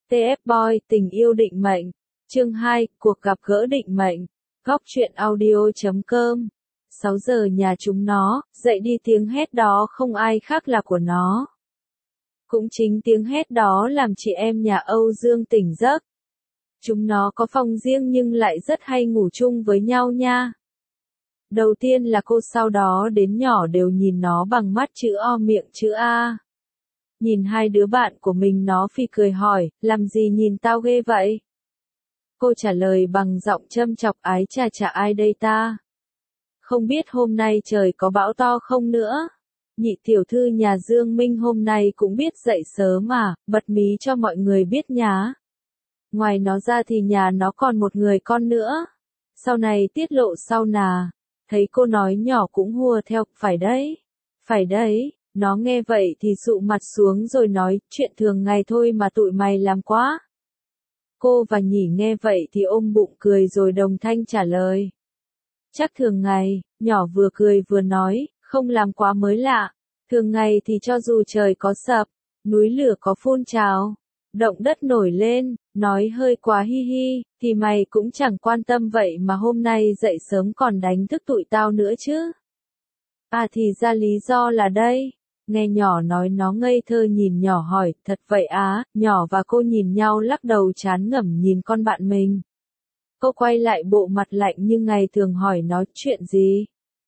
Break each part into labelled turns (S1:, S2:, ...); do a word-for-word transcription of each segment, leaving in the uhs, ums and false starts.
S1: tê ép Boy, tình yêu định mệnh. Chương hai, cuộc gặp gỡ định mệnh. Góc truyện audio chấm com. sáu giờ nhà chúng nó, dậy đi, tiếng hét đó không ai khác là của nó. Cũng chính tiếng hét đó làm chị em nhà Âu Dương tỉnh giấc. Chúng nó có phòng riêng nhưng lại rất hay ngủ chung với nhau nha. Đầu tiên là cô, sau đó đến nhỏ đều nhìn nó bằng mắt chữ O miệng chữ A. Nhìn hai đứa bạn của mình, nó phì cười hỏi, làm gì nhìn tao ghê vậy? Cô trả lời bằng giọng châm chọc, ái chà chà, ai đây ta? Không biết hôm nay trời có bão to không nữa? Nhị tiểu thư nhà Dương Minh hôm nay cũng biết dậy sớm mà, bật mí cho mọi người biết nhá. Ngoài nó ra thì nhà nó còn một người con nữa. Sau này tiết lộ sau nà. Thấy cô nói nhỏ cũng hùa theo, phải đấy, phải đấy. Nó nghe vậy thì sụ mặt xuống rồi nói, chuyện thường ngày thôi mà tụi mày làm quá. Cô và Nhỉ nghe vậy thì ôm bụng cười rồi đồng thanh trả lời. Chắc thường ngày, nhỏ vừa cười vừa nói, không làm quá mới lạ. Thường ngày thì cho dù trời có sập, núi lửa có phun trào, động đất nổi lên, nói hơi quá hi hi, thì mày cũng chẳng quan tâm vậy mà hôm nay dậy sớm còn đánh thức tụi tao nữa chứ. À thì ra lý do là đây. Nghe nhỏ nói, nó ngây thơ nhìn nhỏ hỏi, thật vậy á? Nhỏ và cô nhìn nhau lắc đầu chán ngẩm nhìn con bạn mình. Cô quay lại bộ mặt lạnh như ngày thường hỏi nó, chuyện gì?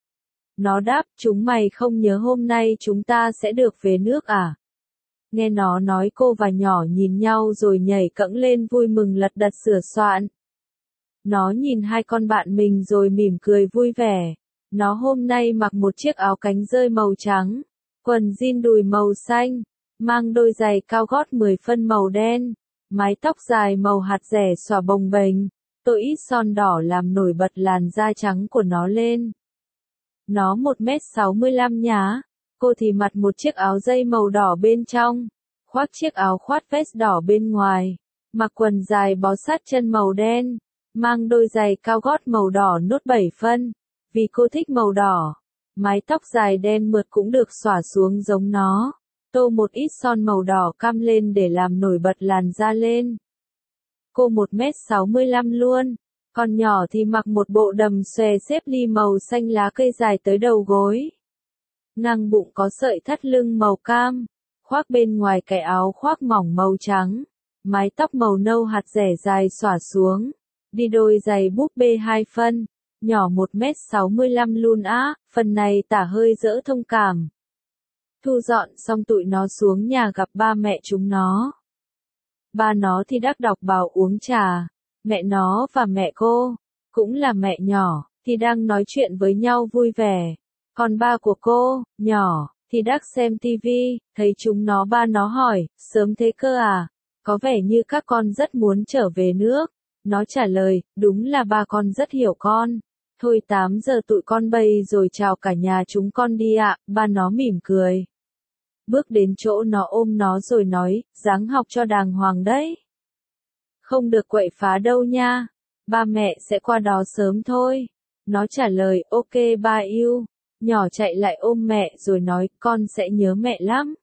S1: Nó đáp, chúng mày không nhớ hôm nay chúng ta sẽ được về nước à? Nghe nó nói, cô và nhỏ nhìn nhau rồi nhảy cẫng lên vui mừng lật đật sửa soạn. Nó nhìn hai con bạn mình rồi mỉm cười vui vẻ. Nó hôm nay mặc một chiếc áo cánh rơi màu trắng, quần jean đùi màu xanh, mang đôi giày cao gót mười phân màu đen, mái tóc dài màu hạt rẻ xõa bồng bềnh, tô ít son đỏ làm nổi bật làn da trắng của nó lên. Nó một mét sáu mươi lăm nhá, cô thì mặc một chiếc áo dây màu đỏ bên trong, khoác chiếc áo khoác vest đỏ bên ngoài, mặc quần dài bó sát chân màu đen, mang đôi giày cao gót màu đỏ nốt bảy phân, vì cô thích màu đỏ. Mái tóc dài đen mượt cũng được xõa xuống giống nó, tô một ít son màu đỏ cam lên để làm nổi bật làn da lên. Cô một mét sáu mươi lăm luôn, còn nhỏ thì mặc một bộ đầm xòe xếp ly màu xanh lá cây dài tới đầu gối. Ngang bụng có sợi thắt lưng màu cam, khoác bên ngoài cái áo khoác mỏng màu trắng, mái tóc màu nâu hạt rẻ dài xõa xuống, đi đôi giày búp bê hai phân. Nhỏ một mét sáu mươi lăm luôn á, phần này tả hơi dỡ thông cảm. Thu dọn xong tụi nó xuống nhà gặp ba mẹ chúng nó. Ba nó thì đắc đọc bảo uống trà, mẹ nó và mẹ cô, cũng là mẹ nhỏ, thì đang nói chuyện với nhau vui vẻ. Còn ba của cô, nhỏ, thì đắc xem tivi, thấy chúng nó ba nó hỏi, sớm thế cơ à, có vẻ như các con rất muốn trở về nước. Nó trả lời, đúng là ba con rất hiểu con. Thôi tám giờ tụi con bay rồi chào cả nhà chúng con đi ạ, ba nó mỉm cười. Bước đến chỗ nó ôm nó rồi nói, ráng học cho đàng hoàng đấy. Không được quậy phá đâu nha, ba mẹ sẽ qua đó sớm thôi. Nó trả lời, ok ba yêu. Nhỏ chạy lại ôm mẹ rồi nói, con sẽ nhớ mẹ lắm.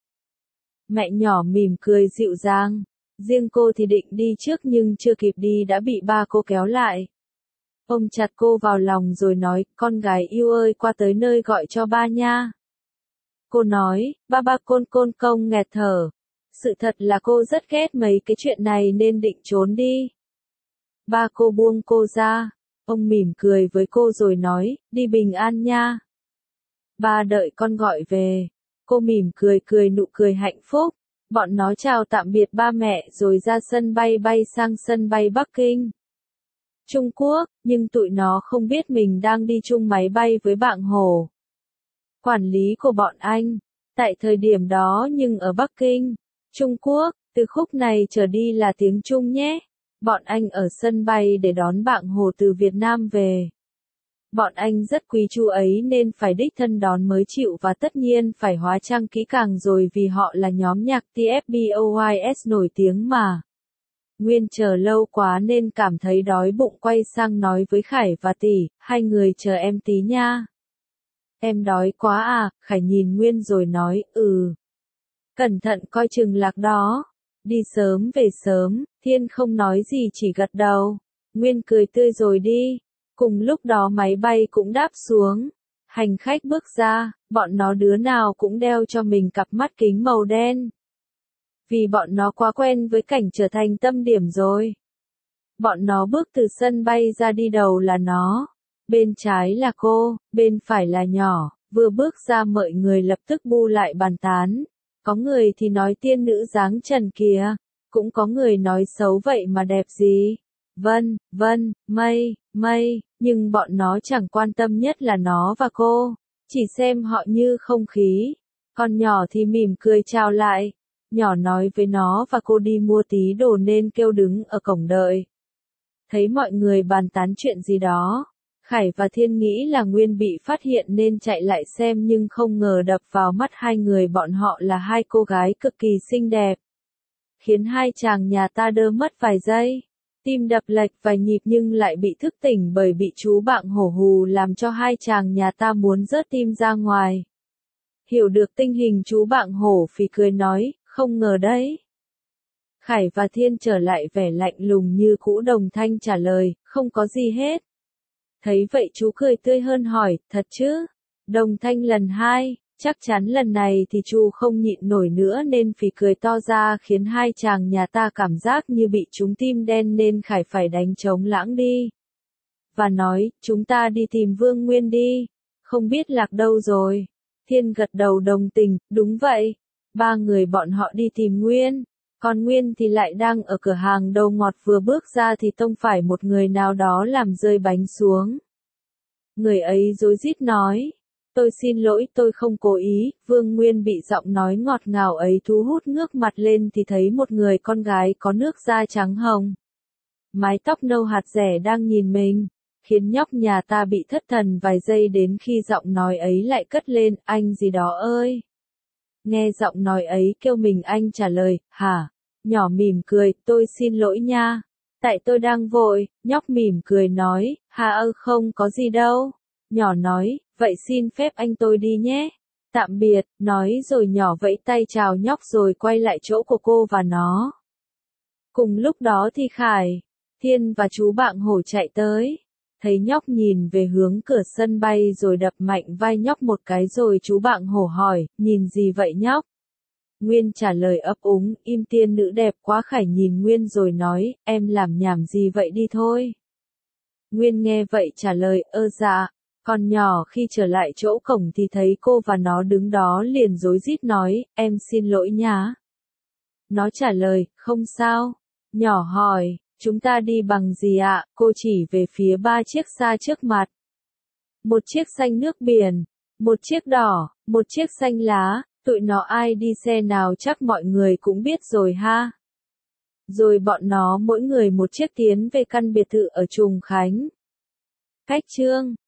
S1: Mẹ nhỏ mỉm cười dịu dàng. Riêng cô thì định đi trước nhưng chưa kịp đi đã bị ba cô kéo lại. Ôm chặt cô vào lòng rồi nói, con gái yêu ơi qua tới nơi gọi cho ba nha. Cô nói, ba ba côn côn công nghẹt thở. Sự thật là cô rất ghét mấy cái chuyện này nên định trốn đi. Ba cô buông cô ra. Ông mỉm cười với cô rồi nói, đi bình an nha. Ba đợi con gọi về. Cô mỉm cười cười nụ cười hạnh phúc. Bọn nó chào tạm biệt ba mẹ rồi ra sân bay bay sang sân bay Bắc Kinh, Trung Quốc, nhưng tụi nó không biết mình đang đi chung máy bay với bạn Hồ, quản lý của bọn anh, tại thời điểm đó. Nhưng ở Bắc Kinh, Trung Quốc, từ khúc này trở đi là tiếng Trung nhé. Bọn anh ở sân bay để đón bạn Hồ từ Việt Nam về. Bọn anh rất quý chú ấy nên phải đích thân đón mới chịu và tất nhiên phải hóa trang kỹ càng rồi vì họ là nhóm nhạc tê ép Boys nổi tiếng mà. Nguyên chờ lâu quá nên cảm thấy đói bụng quay sang nói với Khải và Tỷ, hai người chờ em tí nha. Em đói quá à, Khải nhìn Nguyên rồi nói, ừ. Cẩn thận coi chừng lạc đó. đi sớm về sớm, Thiên không nói gì chỉ gật đầu. Nguyên cười tươi rồi đi. Cùng lúc đó máy bay cũng đáp xuống. Hành khách bước ra, bọn nó đứa nào cũng đeo cho mình cặp mắt kính màu đen. Vì bọn nó quá quen với cảnh trở thành tâm điểm rồi. Bọn nó bước từ sân bay ra, đi đầu là nó. Bên trái là cô, bên phải là nhỏ. Vừa bước ra mọi người lập tức bu lại bàn tán. Có người thì nói tiên nữ dáng trần kìa. Cũng có người nói xấu vậy mà đẹp gì. Vân, vân, mây, mây. Nhưng bọn nó chẳng quan tâm, nhất là nó và cô. Chỉ xem họ như không khí. Con nhỏ thì mỉm cười chào lại. Nhỏ nói với nó và cô đi mua tí đồ nên kêu đứng ở cổng đợi. Thấy mọi người bàn tán chuyện gì đó. Khải và Thiên nghĩ là Nguyên bị phát hiện nên chạy lại xem, nhưng không ngờ đập vào mắt hai người bọn họ là hai cô gái cực kỳ xinh đẹp. Khiến hai chàng nhà ta đơ mất vài giây. Tim đập lệch vài nhịp nhưng lại bị thức tỉnh bởi bị chú bạn hổ hù làm cho hai chàng nhà ta muốn rớt tim ra ngoài. Hiểu được tình hình, chú bạn hổ phì cười nói, không ngờ đấy. Khải và Thiên trở lại vẻ lạnh lùng như cũ, đồng thanh trả lời, không có gì hết. Thấy vậy chú cười tươi hơn hỏi, thật chứ? Đồng thanh lần hai, chắc chắn lần này thì chú không nhịn nổi nữa nên phì cười to ra, khiến hai chàng nhà ta cảm giác như bị trúng tim đen nên Khải phải đánh trống lãng đi. Và nói, chúng ta đi tìm Vương Nguyên đi. Không biết lạc đâu rồi. Thiên gật đầu đồng tình, đúng vậy. Ba người bọn họ đi tìm Nguyên. Còn Nguyên thì lại đang ở cửa hàng đồ ngọt, vừa bước ra thì tông phải một người nào đó làm rơi bánh xuống. Người ấy rối rít nói, tôi xin lỗi, tôi không cố ý. Vương Nguyên bị giọng nói ngọt ngào ấy thu hút, ngước mặt lên thì thấy một người con gái có nước da trắng hồng, mái tóc nâu hạt rẻ đang nhìn mình, khiến nhóc nhà ta bị thất thần vài giây, đến khi giọng nói ấy lại cất lên, anh gì đó ơi. Nghe giọng nói ấy kêu mình, anh trả lời, hả? Nhỏ mỉm cười, tôi xin lỗi nha. Tại tôi đang vội. Nhóc mỉm cười nói, hà ơ không có gì đâu. Nhỏ nói, vậy xin phép anh tôi đi nhé. Tạm biệt, nói rồi nhỏ vẫy tay chào nhóc rồi quay lại chỗ của cô và nó. Cùng lúc đó thì Khải, Thiên và chú bạn hổ chạy tới. Thấy nhóc nhìn về hướng cửa sân bay rồi đập mạnh vai nhóc một cái, rồi chú bạn hổ hỏi, nhìn gì vậy nhóc? Nguyên trả lời ấp úng, im, tiên nữ đẹp quá. Khải nhìn Nguyên rồi nói, em làm nhảm gì vậy, đi thôi. Nguyên nghe vậy trả lời, ơ dạ. Còn nhỏ khi trở lại chỗ cổng thì thấy cô và nó đứng đó, liền rối rít nói, em xin lỗi nhá. Nó trả lời, không sao. Nhỏ hỏi, chúng ta đi bằng gì ạ? Cô chỉ về phía ba chiếc xa trước mặt. Một chiếc xanh nước biển, một chiếc đỏ, một chiếc xanh lá. Tụi nó ai đi xe nào chắc mọi người cũng biết rồi ha. Rồi bọn nó mỗi người một chiếc tiến về căn biệt thự ở Trùng Khánh. Cách chương